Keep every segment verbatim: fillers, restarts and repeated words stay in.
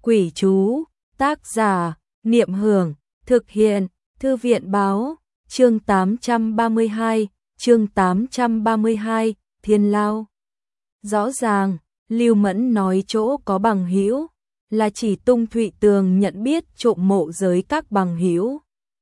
Quỷ chú, tác giả, Niệm Hưởng, thực hiện, Thư viện báo, chương tám trăm ba mươi hai, chương tám trăm ba mươi hai, Thiên Lao. Rõ ràng, Lưu Mẫn nói chỗ có bằng hữu là chỉ Tung Thụy Tường nhận biết trộm mộ giới các bằng hữu.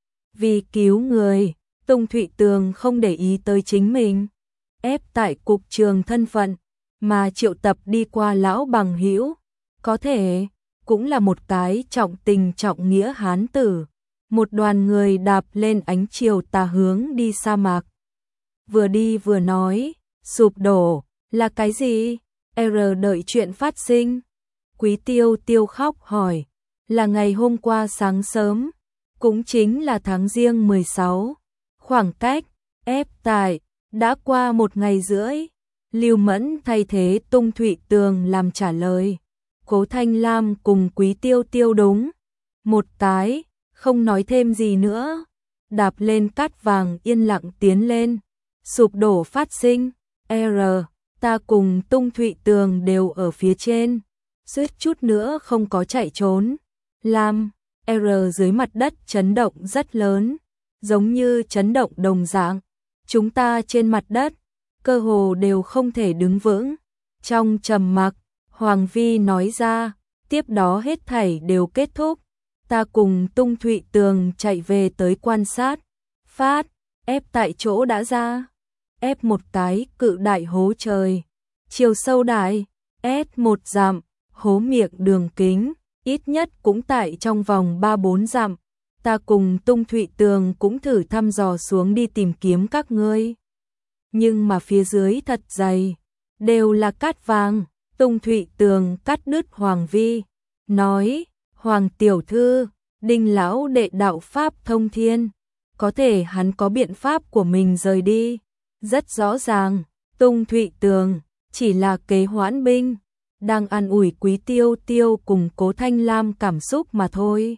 Vì cứu người, Tung Thụy Tường không để ý tới chính mình, ép tại cục trường thân phận, mà triệu tập đi qua lão bằng hữu, có thể cũng là một cái trọng tình trọng nghĩa hán tử. Một đoàn người đạp lên ánh chiều tà hướng đi sa mạc. Vừa đi vừa nói, sụp đổ, là cái gì? R đợi chuyện phát sinh. Quý Tiêu Tiêu khóc hỏi, là ngày hôm qua sáng sớm, cũng chính là tháng Giêng mười sáu. Khoảng cách, ép tại, đã qua một ngày rưỡi. Lưu Mẫn thay thế Tung Thụy Tường làm trả lời. Cố Thanh Lam cùng Quý Tiêu Tiêu đúng. Một cái, không nói thêm gì nữa. Đạp lên cát vàng yên lặng tiến lên. Sụp đổ phát sinh. R, ta cùng Tung Thụy Tường đều ở phía trên. Suýt chút nữa không có chạy trốn. Lam, R dưới mặt đất chấn động rất lớn. Giống như chấn động đồng dạng. Chúng ta trên mặt đất, cơ hồ đều không thể đứng vững. Trong trầm mặc, Hoàng Vi nói ra, tiếp đó hết thảy đều kết thúc. Ta cùng Tung Thụy Tường chạy về tới quan sát. Phát, ép tại chỗ đã ra. Ép một cái cự đại hố trời. Chiều sâu đại, S một dặm, hố miệng đường kính, ít nhất cũng tại trong vòng ba bốn dặm. Ta cùng Tung Thụy Tường cũng thử thăm dò xuống đi tìm kiếm các ngươi. Nhưng mà phía dưới thật dày, đều là cát vàng. Tung Thụy Tường cắt đứt Hoàng Vi, nói, Hoàng tiểu thư, Đinh lão đệ đạo pháp thông thiên, có thể hắn có biện pháp của mình rời đi. Rất rõ ràng, Tung Thụy Tường chỉ là kế hoãn binh, đang an ủi Quý Tiêu Tiêu cùng Cố Thanh Lam cảm xúc mà thôi.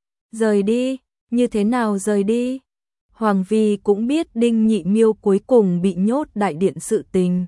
Rời đi, như thế nào rời đi? Hoàng Vi cũng biết Đinh Nhị Miêu cuối cùng bị nhốt đại điện sự tình.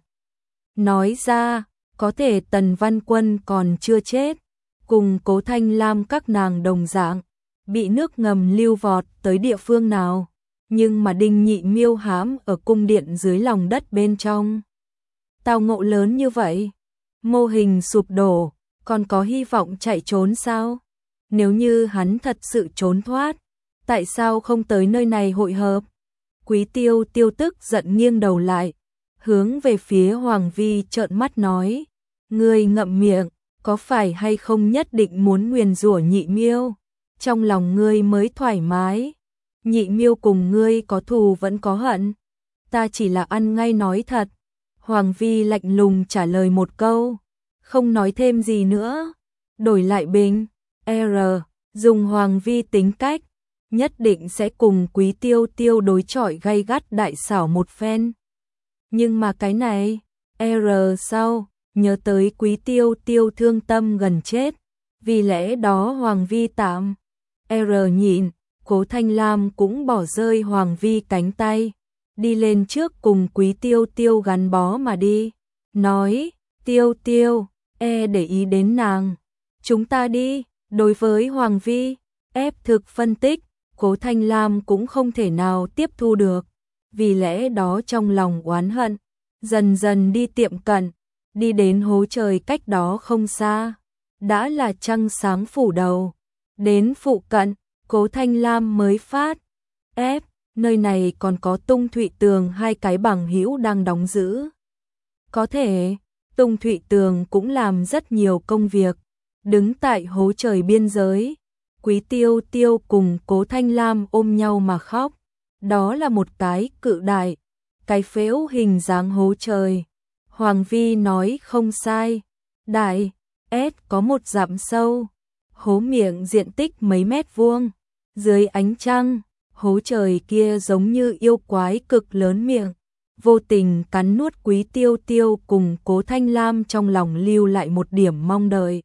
Nói ra, có thể Tần Văn Quân còn chưa chết, cùng Cố Thanh Lam các nàng đồng dạng, bị nước ngầm lưu vọt tới địa phương nào, nhưng mà Đinh Nhị Miêu hãm ở cung điện dưới lòng đất bên trong. Tao ngộ lớn như vậy, mô hình sụp đổ, còn có hy vọng chạy trốn sao? Nếu như hắn thật sự trốn thoát, tại sao không tới nơi này hội hợp? Quý Tiêu Tiêu tức giận nghiêng đầu lại, hướng về phía Hoàng Vi trợn mắt nói, ngươi ngậm miệng, có phải hay không nhất định muốn nguyền rủa Nhị Miêu? Trong lòng ngươi mới thoải mái. Nhị Miêu cùng ngươi có thù vẫn có hận. Ta chỉ là ăn ngay nói thật. Hoàng Vi lạnh lùng trả lời một câu, không nói thêm gì nữa. Đổi lại bình, R, dùng Hoàng Vi tính cách, nhất định sẽ cùng Quý Tiêu Tiêu đối chọi gay gắt đại xảo một phen. Nhưng mà cái này, R sau, nhớ tới Quý Tiêu Tiêu thương tâm gần chết, vì lẽ đó Hoàng Vi tạm. R nhịn, Cố Thanh Lam cũng bỏ rơi Hoàng Vi cánh tay, đi lên trước cùng Quý Tiêu Tiêu gắn bó mà đi, nói, Tiêu Tiêu, e để ý đến nàng, chúng ta đi. Đối với Hoàng Vi, ép thực phân tích, Cố Thanh Lam cũng không thể nào tiếp thu được, vì lẽ đó trong lòng oán hận, dần dần đi tiệm cận, đi đến hố trời cách đó không xa, đã là trăng sáng phủ đầu. Đến phụ cận, Cố Thanh Lam mới phát, ép, nơi này còn có Tung Thụy Tường hai cái bằng hữu đang đóng giữ. Có thể, Tung Thụy Tường cũng làm rất nhiều công việc, đứng tại hố trời biên giới. Quý Tiêu Tiêu cùng Cố Thanh Lam ôm nhau mà khóc. Đó là một cái cự đại, cái phễu hình dáng hố trời. Hoàng Vi nói không sai, đại, S có một dặm sâu, hố miệng diện tích mấy mét vuông. Dưới ánh trăng, hố trời kia giống như yêu quái cực lớn miệng, vô tình cắn nuốt Quý Tiêu Tiêu cùng Cố Thanh Lam, trong lòng lưu lại một điểm mong đợi.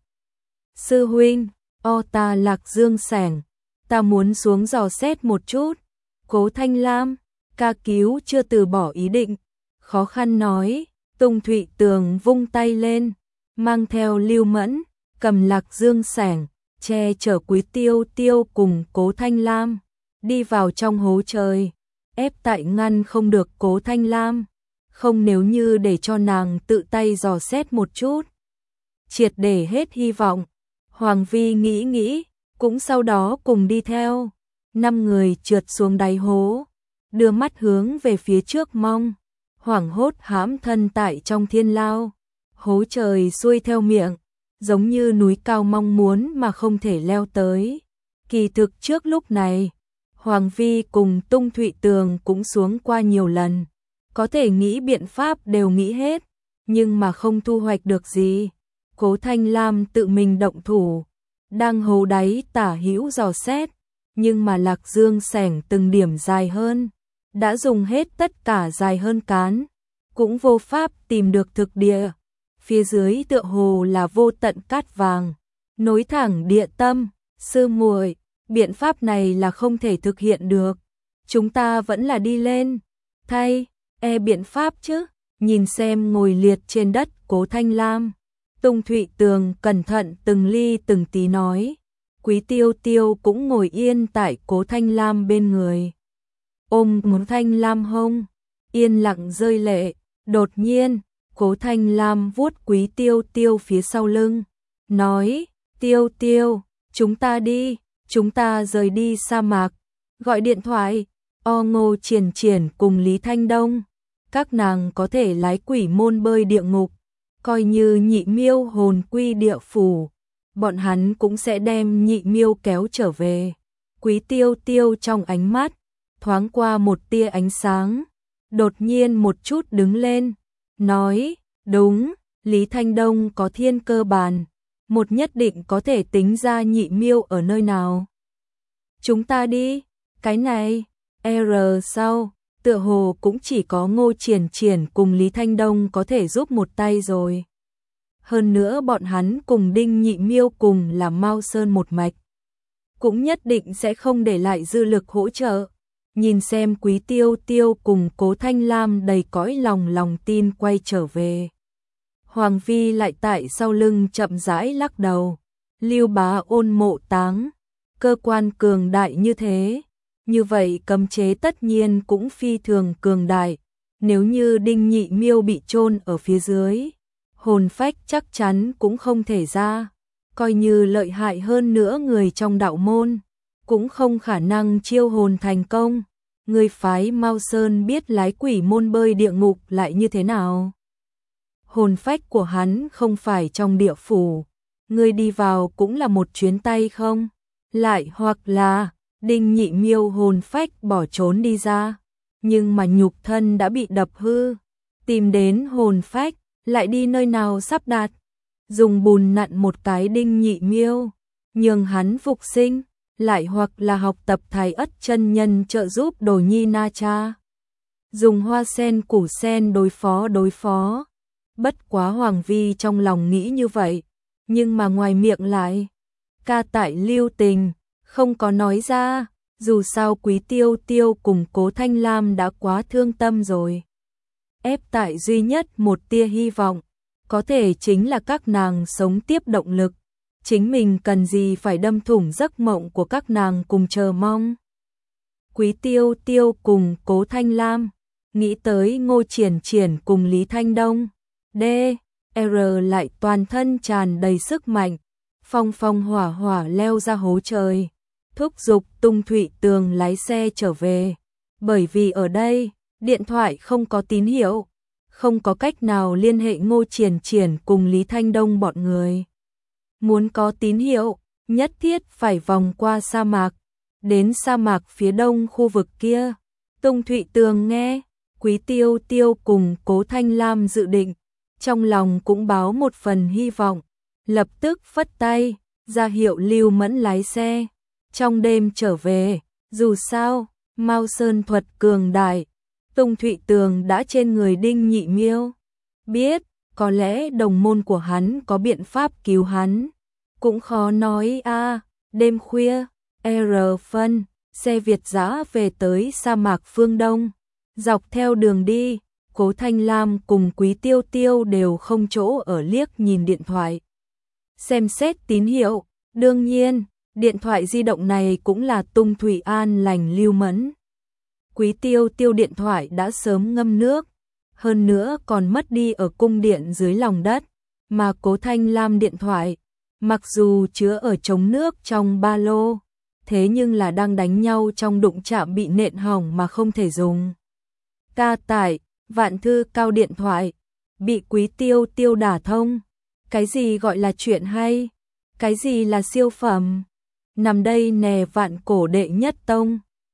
Sư huynh, o ta Lạc Dương sẻng, ta muốn xuống dò xét một chút. Cố Thanh Lam, ca cứu chưa từ bỏ ý định, khó khăn nói. Tung Thụy Tường vung tay lên, mang theo Lưu Mẫn, cầm Lạc Dương sẻng, che chở Quý Tiêu Tiêu cùng Cố Thanh Lam đi vào trong hố trời. Ép tại ngăn không được Cố Thanh Lam, không nếu như để cho nàng tự tay dò xét một chút, triệt để hết hy vọng. Hoàng Vi nghĩ nghĩ, cũng sau đó cùng đi theo. Năm người trượt xuống đáy hố, đưa mắt hướng về phía trước mong, hoảng hốt hãm thân tại trong thiên lao. Hố trời xuôi theo miệng, giống như núi cao mong muốn mà không thể leo tới. Kỳ thực trước lúc này, Hoàng Vi cùng Tung Thụy Tường cũng xuống qua nhiều lần, có thể nghĩ biện pháp đều nghĩ hết, nhưng mà không thu hoạch được gì. Cố Thanh Lam tự mình động thủ, đang hố đáy tả hữu dò xét, nhưng mà Lạc Dương xẻng từng điểm dài hơn, đã dùng hết tất cả dài hơn cán, cũng vô pháp tìm được thực địa. Phía dưới tựa hồ là vô tận cát vàng, nối thẳng địa tâm. Sư muội, biện pháp này là không thể thực hiện được, chúng ta vẫn là đi lên thay e biện pháp chứ. Nhìn xem ngồi liệt trên đất Cố Thanh Lam, Tung Thụy Tường cẩn thận từng ly từng tí nói. Quý Tiêu Tiêu cũng ngồi yên tại Cố Thanh Lam bên người, ôm một Thanh Lam hông, yên lặng rơi lệ. Đột nhiên, Cố Thanh Lam vuốt Quý Tiêu Tiêu phía sau lưng, nói, Tiêu Tiêu, chúng ta đi, chúng ta rời đi sa mạc. Gọi điện thoại, o Ngô Triển Triển cùng Lý Thanh Đông, các nàng có thể lái quỷ môn bơi địa ngục, coi như nhị miêu hồn quy địa phủ, bọn hắn cũng sẽ đem nhị miêu kéo trở về. Quý Tiêu Tiêu trong ánh mắt thoáng qua một tia ánh sáng, đột nhiên một chút đứng lên, nói, đúng, Lý Thanh Đông có thiên cơ bàn, một nhất định có thể tính ra nhị miêu ở nơi nào. Chúng ta đi, cái này, R sau, tựa hồ cũng chỉ có Ngô Triển Triển cùng Lý Thanh Đông có thể giúp một tay rồi. Hơn nữa bọn hắn cùng Đinh Nhị Miêu cùng là Mao Sơn một mạch, cũng nhất định sẽ không để lại dư lực hỗ trợ. Nhìn xem Quý Tiêu Tiêu cùng Cố Thanh Lam đầy cõi lòng lòng tin quay trở về, Hoàng Vi lại tại sau lưng chậm rãi lắc đầu. Lưu Bá Ôn mộ táng, cơ quan cường đại như thế, như vậy cấm chế tất nhiên cũng phi thường cường đại. Nếu như Đinh Nhị Miêu bị chôn ở phía dưới, hồn phách chắc chắn cũng không thể ra, coi như lợi hại hơn nữa người trong đạo môn, cũng không khả năng chiêu hồn thành công. Người phái Mao Sơn biết lái quỷ môn bơi địa ngục lại như thế nào? Hồn phách của hắn không phải trong địa phủ, người đi vào cũng là một chuyến tay không? Lại hoặc là Đinh Nhị Miêu hồn phách bỏ trốn đi ra, nhưng mà nhục thân đã bị đập hư, tìm đến hồn phách, lại đi nơi nào sắp đặt? Dùng bùn nặn một cái Đinh Nhị Miêu, nhường hắn phục sinh, lại hoặc là học tập Thái Ất chân nhân trợ giúp Đồ Nhi Na Cha, dùng hoa sen củ sen đối phó đối phó. Bất quá Hoàng Vi trong lòng nghĩ như vậy, nhưng mà ngoài miệng lại ca tại lưu tình, không có nói ra. Dù sao Quý Tiêu Tiêu cùng Cố Thanh Lam đã quá thương tâm rồi. Ép tại duy nhất một tia hy vọng, có thể chính là các nàng sống tiếp động lực. Chính mình cần gì phải đâm thủng giấc mộng của các nàng cùng chờ mong. Quý Tiêu Tiêu cùng Cố Thanh Lam, nghĩ tới Ngô Triển Triển cùng Lý Thanh Đông. D, R lại toàn thân tràn đầy sức mạnh, phong phong hỏa hỏa leo ra hố trời, thúc giục Tung Thụy Tường lái xe trở về. Bởi vì ở đây, điện thoại không có tín hiệu, không có cách nào liên hệ Ngô Triển Triển cùng Lý Thanh Đông bọn người. Muốn có tín hiệu, nhất thiết phải vòng qua sa mạc, đến sa mạc phía đông khu vực kia. Tung Thụy Tường nghe, Quý Tiêu Tiêu cùng Cố Thanh Lam dự định, trong lòng cũng báo một phần hy vọng, lập tức phất tay, ra hiệu Lưu Mẫn lái xe, trong đêm trở về. Dù sao, Mao Sơn thuật cường đại, Tung Thụy Tường đã trên người Đinh Nhị Miêu, biết, có lẽ đồng môn của hắn có biện pháp cứu hắn, cũng khó nói a. À. Đêm khuya, R phân, xe Việt dã về tới sa mạc phương Đông, dọc theo đường đi, Cố Thanh Lam cùng Quý Tiêu Tiêu đều không chỗ ở liếc nhìn điện thoại, xem xét tín hiệu. Đương nhiên, điện thoại di động này cũng là tung Thủy An lành Lưu Mẫn. Quý Tiêu Tiêu điện thoại đã sớm ngâm nước, hơn nữa còn mất đi ở cung điện dưới lòng đất, mà Cố Thanh Lam điện thoại, mặc dù chứa ở chống nước trong ba lô, thế nhưng là đang đánh nhau trong đụng chạm bị nện hỏng mà không thể dùng. Ca tải, vạn thư cao điện thoại, bị Quý Tiêu Tiêu đả thông. Cái gì gọi là chuyện hay? Cái gì là siêu phẩm? Nằm đây nè vạn cổ đệ nhất tông.